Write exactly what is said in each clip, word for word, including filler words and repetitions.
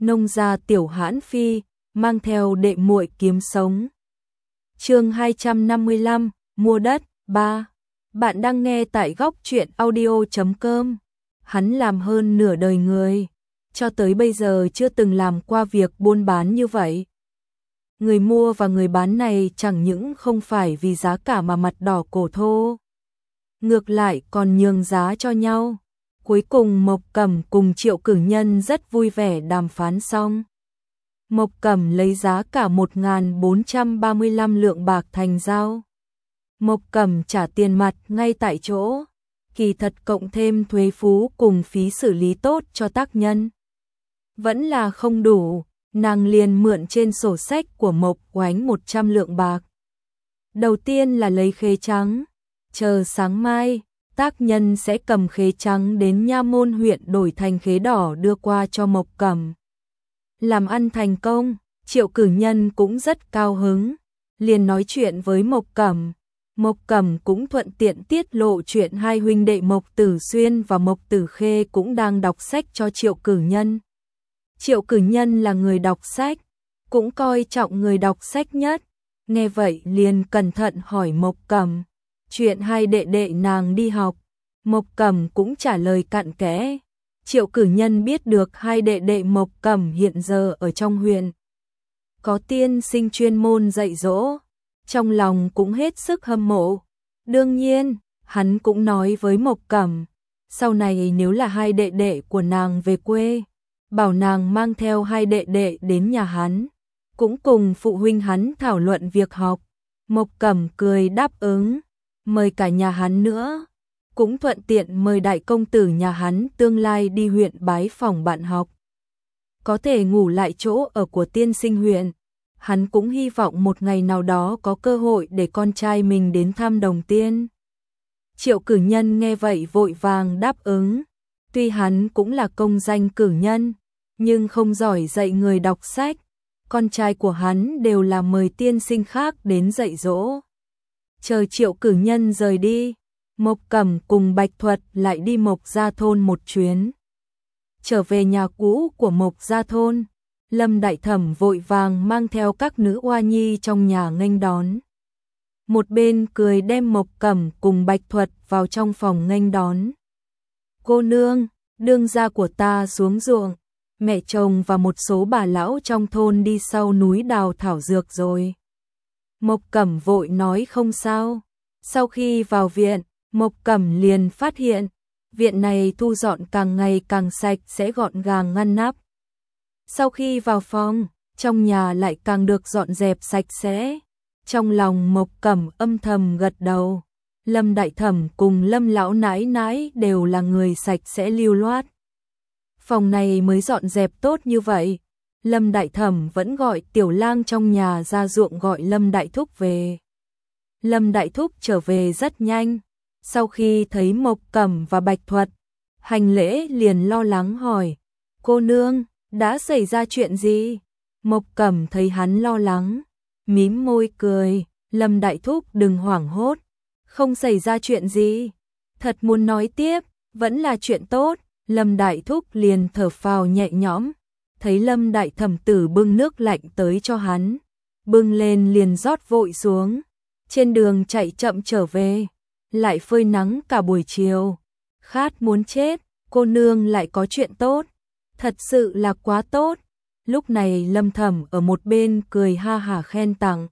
nông gia tiểu hãn phi, mang theo đệ muội kiếm sống. Chương hai trăm năm mươi lăm, mua đất, ba. Bạn đang nghe tại góc truyện audio chấm com. Hắn làm hơn nửa đời người, cho tới bây giờ chưa từng làm qua việc buôn bán như vậy. Người mua và người bán này chẳng những không phải vì giá cả mà mặt đỏ cổ thô, ngược lại còn nhường giá cho nhau. Cuối cùng Mộc Cẩm cùng Triệu Cử Nhân rất vui vẻ đàm phán xong. Mộc Cẩm lấy giá cả một nghìn bốn trăm ba mươi lăm lượng bạc thành giao. Mộc Cẩm trả tiền mặt ngay tại chỗ, kỳ thật cộng thêm thuế phú cùng phí xử lý tốt cho tác nhân. Vẫn là không đủ, nàng liền mượn trên sổ sách của Mộc Oánh một trăm lượng bạc. Đầu tiên là lấy khế trắng, chờ sáng mai, tác nhân sẽ cầm khế trắng đến nha môn huyện đổi thành khế đỏ đưa qua cho Mộc Cẩm. Làm ăn thành công, Triệu Cử Nhân cũng rất cao hứng, liền nói chuyện với Mộc Cẩm. Mộc Cẩm cũng thuận tiện tiết lộ chuyện hai huynh đệ Mộc Tử Xuyên và Mộc Tử Khê cũng đang đọc sách cho Triệu Cử Nhân. Triệu Cử Nhân là người đọc sách, cũng coi trọng người đọc sách nhất, nghe vậy liền cẩn thận hỏi Mộc Cẩm chuyện hai đệ đệ nàng đi học. Mộc Cẩm cũng trả lời cặn kẽ. Triệu Cử Nhân biết được hai đệ đệ Mộc Cẩm hiện giờ ở trong huyện có tiên sinh chuyên môn dạy dỗ, trong lòng cũng hết sức hâm mộ. Đương nhiên, hắn cũng nói với Mộc Cẩm, sau này nếu là hai đệ đệ của nàng về quê, bảo nàng mang theo hai đệ đệ đến nhà hắn, cũng cùng phụ huynh hắn thảo luận việc học. Mộc Cẩm cười đáp ứng, mời cả nhà hắn nữa, cũng thuận tiện mời đại công tử nhà hắn tương lai đi huyện bái phỏng bạn học, có thể ngủ lại chỗ ở của tiên sinh huyện. Hắn cũng hy vọng một ngày nào đó có cơ hội để con trai mình đến thăm Đồng Tiên. Triệu Cử Nhân nghe vậy vội vàng đáp ứng. Tuy hắn cũng là công danh cử nhân, nhưng không giỏi dạy người đọc sách. Con trai của hắn đều là mời tiên sinh khác đến dạy dỗ. Chờ Triệu Cử Nhân rời đi, Mộc Cẩm cùng Bạch Thuật lại đi Mộc Gia Thôn một chuyến. Trở về nhà cũ của Mộc Gia Thôn, Lâm Đại Thẩm vội vàng mang theo các nữ oa nhi trong nhà nghênh đón. Một bên cười đem Mộc Cẩm cùng Bạch Thuật vào trong phòng nghênh đón. Cô nương, đương gia của ta xuống ruộng, mẹ chồng và một số bà lão trong thôn đi sau núi đào thảo dược rồi. Mộc Cẩm vội nói không sao. Sau khi vào viện, Mộc Cẩm liền phát hiện, viện này thu dọn càng ngày càng sạch sẽ gọn gàng ngăn nắp. Sau khi vào phòng, trong nhà lại càng được dọn dẹp sạch sẽ. Trong lòng Mộc Cẩm âm thầm gật đầu. Lâm Đại Thẩm cùng Lâm lão nãi nãi đều là người sạch sẽ lưu loát. Phòng này mới dọn dẹp tốt như vậy, Lâm Đại Thẩm vẫn gọi Tiểu Lang trong nhà ra ruộng gọi Lâm Đại Thúc về. Lâm Đại Thúc trở về rất nhanh, sau khi thấy Mộc Cẩm và Bạch Thuật, hành lễ liền lo lắng hỏi, cô nương, đã xảy ra chuyện gì? Mộc Cẩm thấy hắn lo lắng, mím môi cười, Lâm Đại Thúc đừng hoảng hốt, không xảy ra chuyện gì. Thật muốn nói tiếp, vẫn là chuyện tốt. Lâm Đại Thúc liền thở phào nhẹ nhõm, thấy Lâm Đại Thẩm tử bưng nước lạnh tới cho hắn, bưng lên liền rót vội xuống. Trên đường chạy chậm trở về, lại phơi nắng cả buổi chiều, khát muốn chết. Cô nương lại có chuyện tốt, thật sự là quá tốt. Lúc này Lâm Thẩm ở một bên cười ha hả khen tặng.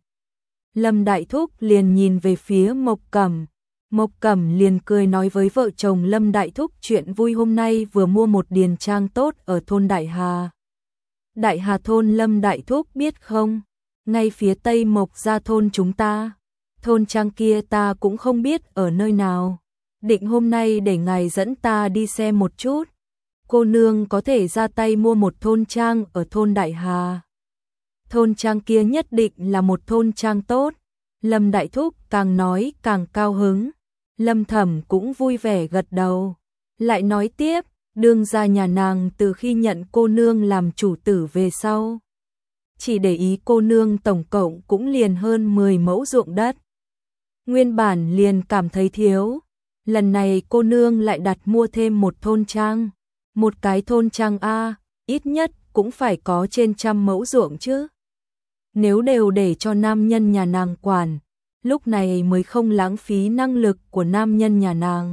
Lâm Đại Thúc liền nhìn về phía Mộc Cẩm. Mộc Cẩm liền cười nói với vợ chồng Lâm Đại Thúc chuyện vui hôm nay vừa mua một điền trang tốt ở thôn Đại Hà. Đại Hà thôn Lâm Đại Thúc biết không? Ngay phía tây Mộc Gia thôn chúng ta. Thôn trang kia ta cũng không biết ở nơi nào. Định hôm nay để ngài dẫn ta đi xem một chút. Cô nương có thể ra tay mua một thôn trang ở thôn Đại Hà. Thôn trang kia nhất định là một thôn trang tốt. Lâm Đại Thúc càng nói càng cao hứng. Lâm Thẩm cũng vui vẻ gật đầu. Lại nói tiếp, đương gia nhà nàng từ khi nhận cô nương làm chủ tử về sau, chỉ để ý cô nương tổng cộng cũng liền hơn mười mẫu ruộng đất. Nguyên bản liền cảm thấy thiếu, lần này cô nương lại đặt mua thêm một thôn trang. Một cái thôn trang A, ít nhất cũng phải có trên trăm mẫu ruộng chứ. Nếu đều để cho nam nhân nhà nàng quản, lúc này mới không lãng phí năng lực của nam nhân nhà nàng.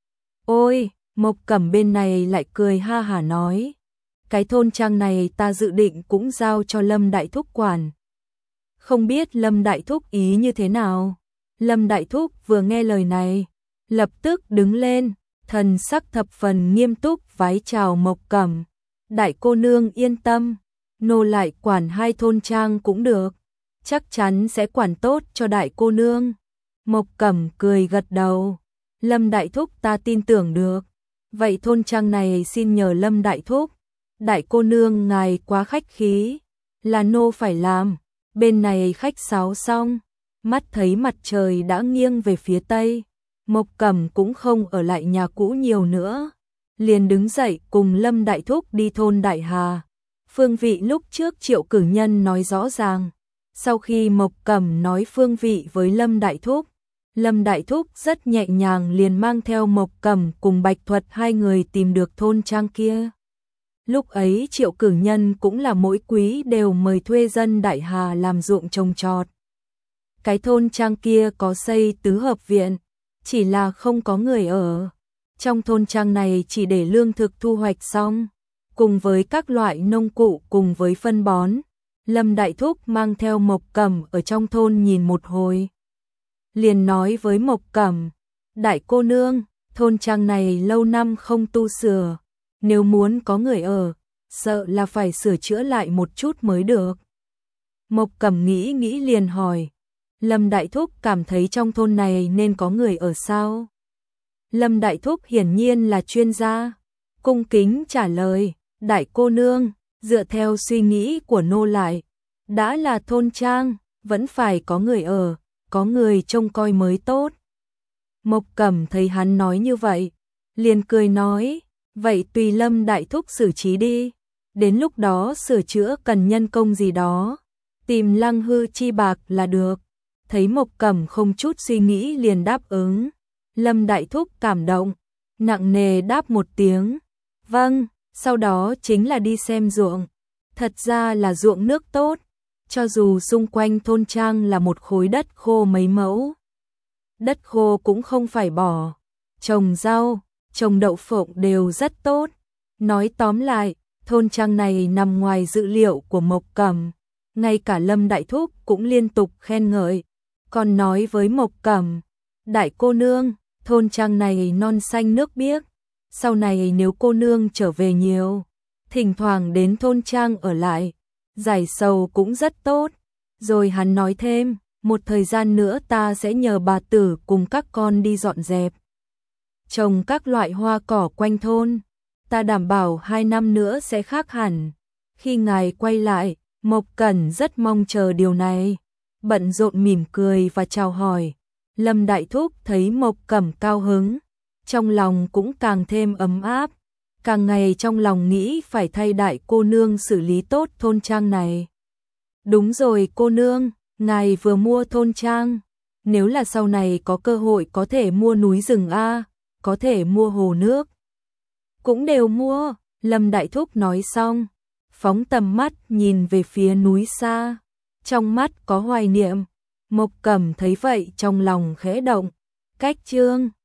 Ôi, Mộc Cẩm bên này lại cười ha hả nói, cái thôn trang này ta dự định cũng giao cho Lâm Đại Thúc quản. Không biết Lâm Đại Thúc ý như thế nào? Lâm Đại Thúc vừa nghe lời này, lập tức đứng lên, thần sắc thập phần nghiêm túc vái chào Mộc Cẩm. Đại cô nương yên tâm, nô lại quản hai thôn trang cũng được, chắc chắn sẽ quản tốt cho đại cô nương. Mộc Cẩm cười gật đầu, Lâm Đại Thúc ta tin tưởng được, vậy thôn trang này xin nhờ Lâm Đại Thúc. Đại cô nương ngài quá khách khí, là nô phải làm. Bên này khách sáo xong, mắt thấy mặt trời đã nghiêng về phía tây, Mộc Cẩm cũng không ở lại nhà cũ nhiều nữa, liền đứng dậy cùng Lâm Đại Thúc đi thôn Đại Hà. Phương vị lúc trước Triệu Cử Nhân nói rõ ràng, sau khi Mộc Cẩm nói phương vị với Lâm Đại Thúc, Lâm Đại Thúc rất nhẹ nhàng liền mang theo Mộc Cẩm cùng Bạch Thuật hai người tìm được thôn trang kia. Lúc ấy Triệu Cử Nhân cũng là mỗi quý đều mời thuê dân Đại Hà làm ruộng trồng trọt. Cái thôn trang kia có xây tứ hợp viện, chỉ là không có người ở. Trong thôn trang này chỉ để lương thực thu hoạch xong, cùng với các loại nông cụ cùng với phân bón. Lâm Đại Thúc mang theo Mộc Cẩm ở trong thôn nhìn một hồi. Liền nói với Mộc Cẩm, đại cô nương, thôn trang này lâu năm không tu sửa. Nếu muốn có người ở, sợ là phải sửa chữa lại một chút mới được. Mộc Cẩm nghĩ nghĩ liền hỏi, Lâm Đại Thúc cảm thấy trong thôn này nên có người ở sao? Lâm Đại Thúc hiển nhiên là chuyên gia, cung kính trả lời, đại cô nương, dựa theo suy nghĩ của nô lại, đã là thôn trang, vẫn phải có người ở, có người trông coi mới tốt. Mộc Cẩm thấy hắn nói như vậy, liền cười nói, vậy tùy Lâm Đại Thúc xử trí đi, đến lúc đó sửa chữa cần nhân công gì đó, tìm Lăng Hư chi bạc là được. Thấy Mộc Cẩm không chút suy nghĩ liền đáp ứng, Lâm Đại Thúc cảm động, nặng nề đáp một tiếng, vâng, sau đó chính là đi xem ruộng. Thật ra là ruộng nước tốt, cho dù xung quanh thôn trang là một khối đất khô mấy mẫu. Đất khô cũng không phải bỏ, trồng rau, trồng đậu phộng đều rất tốt. Nói tóm lại, thôn trang này nằm ngoài dự liệu của Mộc Cẩm, ngay cả Lâm Đại Thúc cũng liên tục khen ngợi, còn nói với Mộc Cẩm, đại cô nương, thôn trang này non xanh nước biếc, sau này nếu cô nương trở về nhiều, thỉnh thoảng đến thôn trang ở lại, giải sầu cũng rất tốt. Rồi hắn nói thêm, một thời gian nữa ta sẽ nhờ bà tử cùng các con đi dọn dẹp, trồng các loại hoa cỏ quanh thôn, ta đảm bảo hai năm nữa sẽ khác hẳn. Khi ngài quay lại, Mộc Cẩn rất mong chờ điều này, bận rộn mỉm cười và chào hỏi. Lâm Đại Thúc thấy Mộc Cẩm cao hứng, trong lòng cũng càng thêm ấm áp, càng ngày trong lòng nghĩ phải thay đại cô nương xử lý tốt thôn trang này. Đúng rồi cô nương, ngài vừa mua thôn trang, nếu là sau này có cơ hội có thể mua núi rừng a, có thể mua hồ nước, cũng đều mua. Lâm Đại Thúc nói xong, phóng tầm mắt nhìn về phía núi xa, trong mắt có hoài niệm. Mộc Cẩm thấy vậy trong lòng khẽ động. Cách chương